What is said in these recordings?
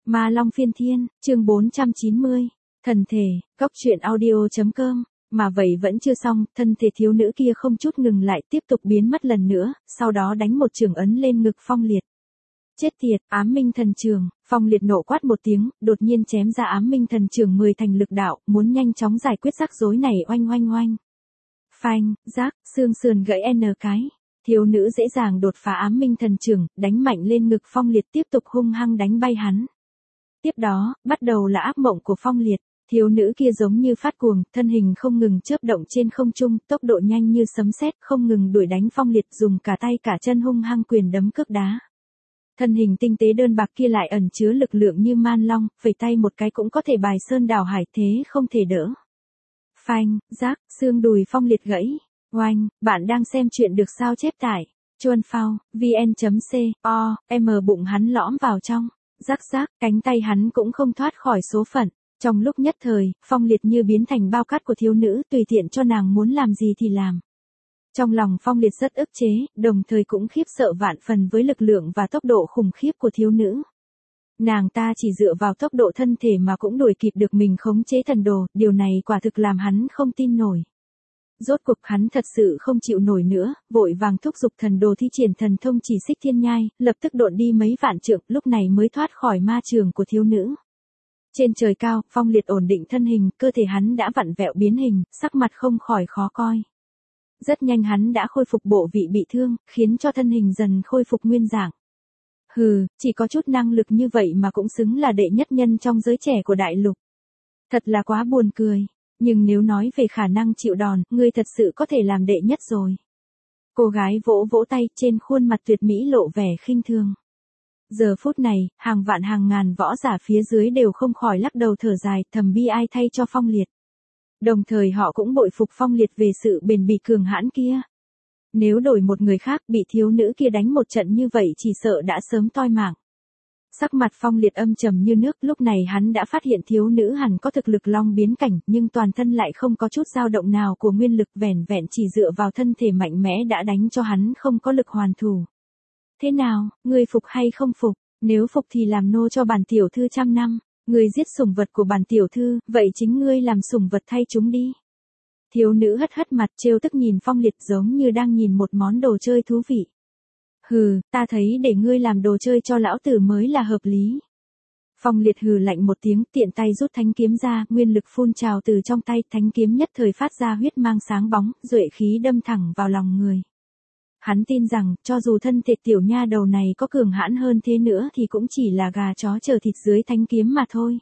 Ma Long Phiên Thiên, chương 490. Thần thể, góc truyện audio.com. Mà vậy vẫn chưa xong, thân thể thiếu nữ kia không chút ngừng lại tiếp tục biến mất lần nữa, sau đó đánh một trường ấn lên ngực Phong Liệt. Chết tiệt, Ám Minh Thần Trường, Phong Liệt nộ quát một tiếng, đột nhiên chém ra Ám Minh Thần Trường 10 thành lực đạo, muốn nhanh chóng giải quyết rắc rối này oanh oanh oanh. Phanh, rác, xương sườn gãy n cái. Thiếu nữ dễ dàng đột phá Ám Minh Thần Trường, đánh mạnh lên ngực Phong Liệt tiếp tục hung hăng đánh bay hắn. Tiếp đó, bắt đầu là ác mộng của Phong Liệt. Thiếu nữ kia giống như phát cuồng, thân hình không ngừng chớp động trên không trung, tốc độ nhanh như sấm sét, không ngừng đuổi đánh Phong Liệt, dùng cả tay cả chân hung hăng quyền đấm cước đá. Thân hình tinh tế đơn bạc kia lại ẩn chứa lực lượng như man long, phẩy tay một cái cũng có thể bài sơn đảo hải, thế không thể đỡ. Phanh, rác, xương đùi Phong Liệt gãy. Oanh, bạn đang xem chuyện được sao chép tải. Chuan phao, vn.co, bụng hắn lõm vào trong. Rắc rác, cánh tay hắn cũng không thoát khỏi số phận. Trong lúc nhất thời, Phong Liệt như biến thành bao cát của thiếu nữ, tùy tiện cho nàng muốn làm gì thì làm. Trong lòng Phong Liệt rất ức chế, đồng thời cũng khiếp sợ vạn phần với lực lượng và tốc độ khủng khiếp của thiếu nữ. Nàng ta chỉ dựa vào tốc độ thân thể mà cũng đuổi kịp được mình khống chế thần đồ, điều này quả thực làm hắn không tin nổi. Rốt cuộc hắn thật sự không chịu nổi nữa, vội vàng thúc giục thần đồ thi triển thần thông chỉ xích thiên nhai, lập tức độn đi mấy vạn trượng, lúc này mới thoát khỏi ma trường của thiếu nữ. Trên trời cao, Phong Liệt ổn định thân hình, cơ thể hắn đã vặn vẹo biến hình, sắc mặt không khỏi khó coi. Rất nhanh hắn đã khôi phục bộ vị bị thương, khiến cho thân hình dần khôi phục nguyên dạng. Hừ, chỉ có chút năng lực như vậy mà cũng xứng là đệ nhất nhân trong giới trẻ của đại lục. Thật là quá buồn cười. Nhưng nếu nói về khả năng chịu đòn, ngươi thật sự có thể làm đệ nhất rồi. Cô gái vỗ vỗ tay, trên khuôn mặt tuyệt mỹ lộ vẻ khinh thường. Giờ phút này, hàng vạn hàng ngàn võ giả phía dưới đều không khỏi lắc đầu thở dài, thầm bi ai thay cho Phong Liệt. Đồng thời họ cũng bội phục Phong Liệt về sự bền bỉ cường hãn kia. Nếu đổi một người khác bị thiếu nữ kia đánh một trận như vậy chỉ sợ đã sớm toi mạng. Sắc mặt Phong Liệt âm trầm như nước, lúc này hắn đã phát hiện thiếu nữ hẳn có thực lực long biến cảnh, nhưng toàn thân lại không có chút dao động nào của nguyên lực, vẻn vẹn chỉ dựa vào thân thể mạnh mẽ đã đánh cho hắn không có lực hoàn thủ. Thế nào, ngươi phục hay không phục? Nếu phục thì làm nô cho bản tiểu thư 100 năm, ngươi giết sủng vật của bản tiểu thư, vậy chính ngươi làm sủng vật thay chúng đi. Thiếu nữ hất hất mặt trêu tức nhìn Phong Liệt giống như đang nhìn một món đồ chơi thú vị. Hừ, ta thấy để ngươi làm đồ chơi cho lão tử mới là hợp lý. Phong Liệt hừ lạnh một tiếng, tiện tay rút thanh kiếm ra, nguyên lực phun trào từ trong tay, thanh kiếm nhất thời phát ra huyết mang sáng bóng, duệ khí đâm thẳng vào lòng người. Hắn tin rằng, cho dù thân thể tiểu nha đầu này có cường hãn hơn thế nữa thì cũng chỉ là gà chó chờ thịt dưới thanh kiếm mà thôi.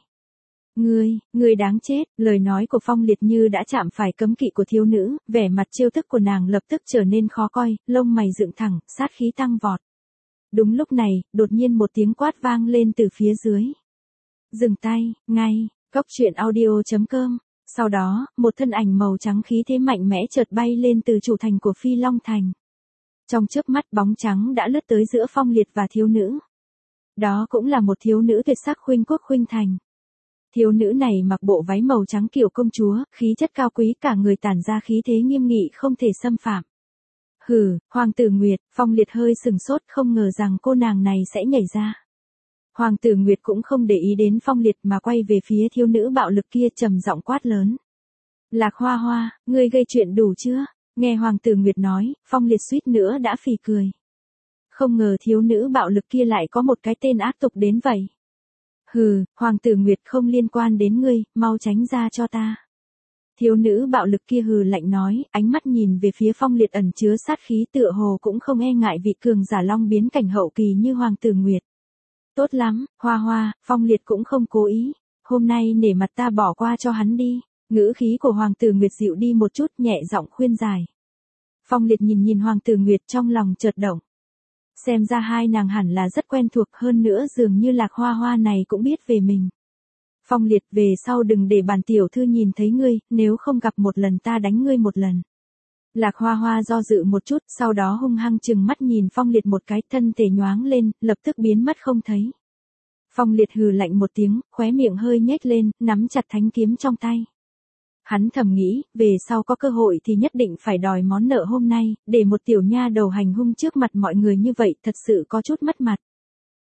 Ngươi đáng chết, lời nói của Phong Liệt như đã chạm phải cấm kỵ của thiếu nữ, vẻ mặt trêu tức của nàng lập tức trở nên khó coi, lông mày dựng thẳng, sát khí tăng vọt. Đúng lúc này, đột nhiên một tiếng quát vang lên từ phía dưới. Dừng tay, ngay, góc truyện audio.com. Sau đó, một thân ảnh màu trắng khí thế mạnh mẽ chợt bay lên từ chủ thành của Phi Long Thành. Trong chớp mắt bóng trắng đã lướt tới giữa Phong Liệt và thiếu nữ. Đó cũng là một thiếu nữ tuyệt sắc khuynh quốc khuynh thành. Thiếu nữ này mặc bộ váy màu trắng kiểu công chúa, khí chất cao quý, cả người tản ra khí thế nghiêm nghị không thể xâm phạm. Hừ, Hoàng tử Nguyệt, Phong Liệt hơi sừng sốt, không ngờ rằng cô nàng này sẽ nhảy ra. Hoàng tử Nguyệt cũng không để ý đến Phong Liệt mà quay về phía thiếu nữ bạo lực kia trầm giọng quát lớn. Lạc Hoa Hoa, ngươi gây chuyện đủ chưa? Nghe Hoàng tử Nguyệt nói, Phong Liệt suýt nữa đã phì cười. Không ngờ thiếu nữ bạo lực kia lại có một cái tên ác tục đến vậy. Hừ, Hoàng tử Nguyệt không liên quan đến ngươi, mau tránh ra cho ta. Thiếu nữ bạo lực kia hừ lạnh nói, ánh mắt nhìn về phía Phong Liệt ẩn chứa sát khí, tựa hồ cũng không e ngại vị cường giả long biến cảnh hậu kỳ như Hoàng tử Nguyệt. Tốt lắm, Hoa Hoa, Phong Liệt cũng không cố ý. Hôm nay nể mặt ta bỏ qua cho hắn đi. Ngữ khí của Hoàng tử Nguyệt dịu đi một chút, nhẹ giọng khuyên giải. Phong Liệt nhìn Hoàng tử Nguyệt trong lòng chợt động. Xem ra hai nàng hẳn là rất quen thuộc, hơn nữa dường như Lạc Hoa Hoa này cũng biết về mình. Phong Liệt, về sau đừng để bản tiểu thư nhìn thấy ngươi, nếu không gặp một lần ta đánh ngươi một lần. Lạc Hoa Hoa do dự một chút, sau đó hung hăng trừng mắt nhìn Phong Liệt một cái, thân thể nhoáng lên, lập tức biến mất không thấy. Phong Liệt hừ lạnh một tiếng, khóe miệng hơi nhếch lên, nắm chặt thanh kiếm trong tay. Hắn thầm nghĩ, về sau có cơ hội thì nhất định phải đòi món nợ hôm nay, để một tiểu nha đầu hành hung trước mặt mọi người như vậy thật sự có chút mất mặt.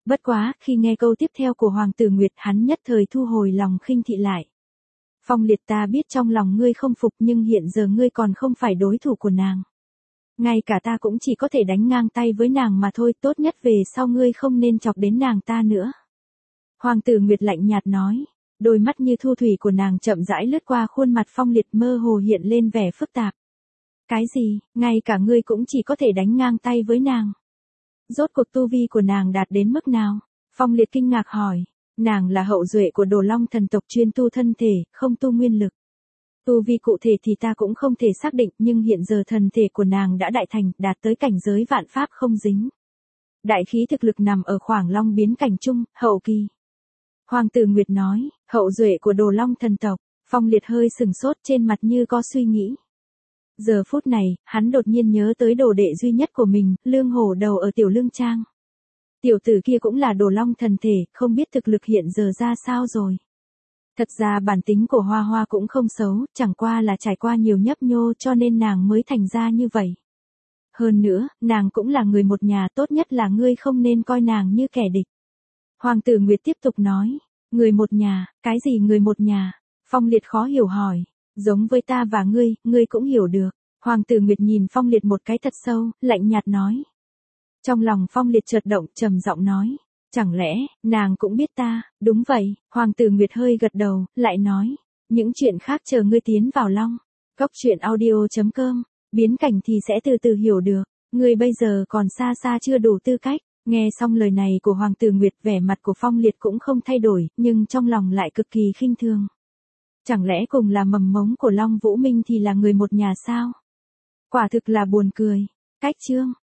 Bất quá, khi nghe câu tiếp theo của Hoàng tử Nguyệt hắn nhất thời thu hồi lòng khinh thị lại. Phong Liệt, ta biết trong lòng ngươi không phục nhưng hiện giờ ngươi còn không phải đối thủ của nàng. Ngay cả ta cũng chỉ có thể đánh ngang tay với nàng mà thôi, tốt nhất về sau ngươi không nên chọc đến nàng ta nữa. Hoàng tử Nguyệt lạnh nhạt nói, đôi mắt như thu thủy của nàng chậm rãi lướt qua khuôn mặt Phong Liệt mơ hồ hiện lên vẻ phức tạp. Cái gì, ngay cả ngươi cũng chỉ có thể đánh ngang tay với nàng. Rốt cuộc tu vi của nàng đạt đến mức nào? Phong Liệt kinh ngạc hỏi, nàng là hậu duệ của Đồ Long thần tộc chuyên tu thân thể, không tu nguyên lực. Tu vi cụ thể thì ta cũng không thể xác định nhưng hiện giờ thần thể của nàng đã đại thành, đạt tới cảnh giới vạn pháp không dính. Đại khí thực lực nằm ở khoảng long biến cảnh trung, hậu kỳ. Hoàng tử Nguyệt nói, hậu duệ của Đồ Long thần tộc. Phong Liệt hơi sừng sốt, trên mặt như có suy nghĩ. Giờ phút này, hắn đột nhiên nhớ tới đồ đệ duy nhất của mình, Lương Hổ Đầu ở Tiểu Lương Trang. Tiểu tử kia cũng là Đồ Long thần thể, không biết thực lực hiện giờ ra sao rồi. Thật ra bản tính của Hoa Hoa cũng không xấu, chẳng qua là trải qua nhiều nhấp nhô cho nên nàng mới thành ra như vậy. Hơn nữa, nàng cũng là người một nhà, tốt nhất là ngươi không nên coi nàng như kẻ địch. Hoàng tử Nguyệt tiếp tục nói, người một nhà, cái gì người một nhà? Phong Liệt khó hiểu hỏi, giống với ta và ngươi cũng hiểu được. Hoàng tử Nguyệt nhìn Phong Liệt một cái thật sâu, lạnh nhạt nói. Trong lòng Phong Liệt chợt động, trầm giọng nói, chẳng lẽ, nàng cũng biết ta? Đúng vậy, Hoàng tử Nguyệt hơi gật đầu, lại nói, những chuyện khác chờ ngươi tiến vào Long. Cốc truyện audio.com, biến cảnh thì sẽ từ từ hiểu được, ngươi bây giờ còn xa xa chưa đủ tư cách. Nghe xong lời này của Hoàng tử Nguyệt, vẻ mặt của Phong Liệt cũng không thay đổi, nhưng trong lòng lại cực kỳ khinh thường. Chẳng lẽ cùng là mầm mống của Long Vũ Minh thì là người một nhà sao? Quả thực là buồn cười. Cách chương